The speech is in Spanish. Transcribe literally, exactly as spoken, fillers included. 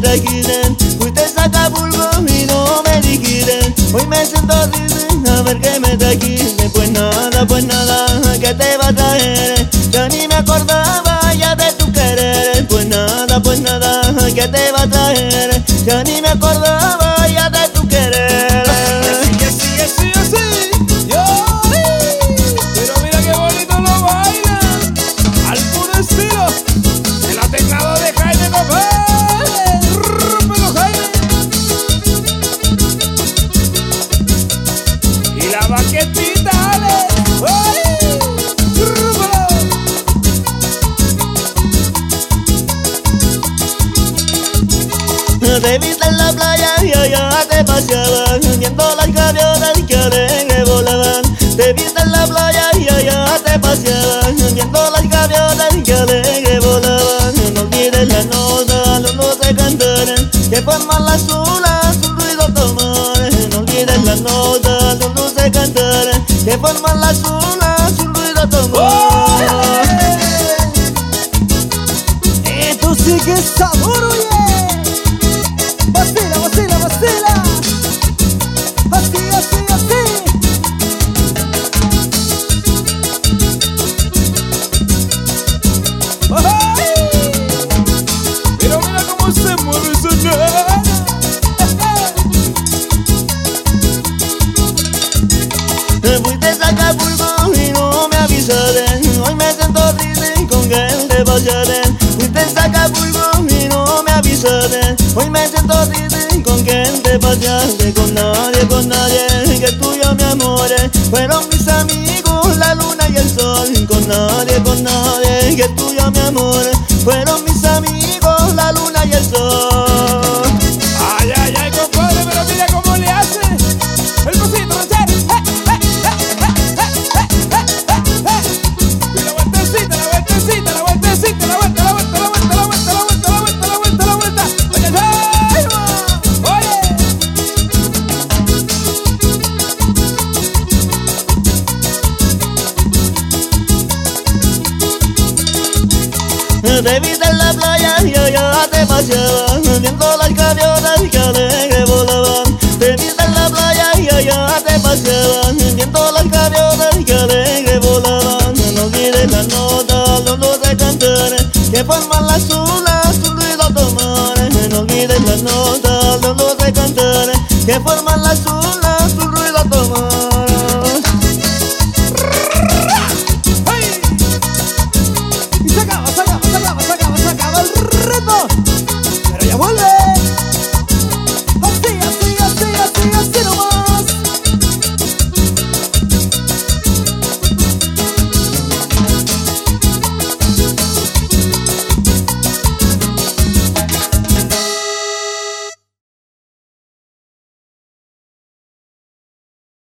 trajiste. Fuiste a Acapulco y no me dijiste. Hoy me siento triste, a ver qué me trajiste. Pues nada, pues nada, que te va a traer. Ya ni me acordaba ya de tu querer. Pues nada, pues nada, que te va a traer. Ya ni me acordaba ya de tu querer. Sigue, sigue, sigue, sigue. Yo, pero mira qué bonito lo bailan. Al puro estilo de la teclado de Jaime Copé. Rúmpelo, Jaime. Y la baquetita, dale. ¡Ay! Rúmpelo. Te viste en la playa y allá te paseabas, viendo las gaviotas que alegre volaban. Te viste en la playa y allá te paseabas, viendo las gaviotas que alegre volaban. No olvides la nota, los dos de cantar, que forman las olas, un ruido tomar. No olvides la nota, los dos de cantar, que forman las olas, un ruido tomar. Esto sí que es sabor, oye. Vacila, vacila, vacila. Así, así, así. ¡Ay! Pero mira cómo se mueve esa nena. Fuiste a Acapulco y no me avisaste. Hoy me siento triste con que te pasaste. Fuiste a Acapulco y no me avisaste. Hoy me siento triste con que te pasaste. Con nadie, con nadie, que tuyo mi amor. Fueron mis amigos, la luna y el sol. Con nadie, con nadie, que tuyo mi amor. Fueron mis amigos, la luna y el sol. Ay, ay, ay, compadre, pero mira cómo le hace el cosito, ranchero. Y la vueltecita, la vueltecita, la vueltecita, la vuelta, la vuelta, la vuelta, la vuelta, la vuelta, la vuelta, la vuelta, la vuelta. Oye, ay, oye. Te viste en la playa y allá te paseabas, viendo las gaviotas que alegre volaban. Te viste en la playa y allá te paseabas, viendo las gaviotas que alegre volaban. No olvides la nota, los dos de cantar, que forman las olas, un ruido tomar. No olvides la nota, los dos de cantar, que forman las olas.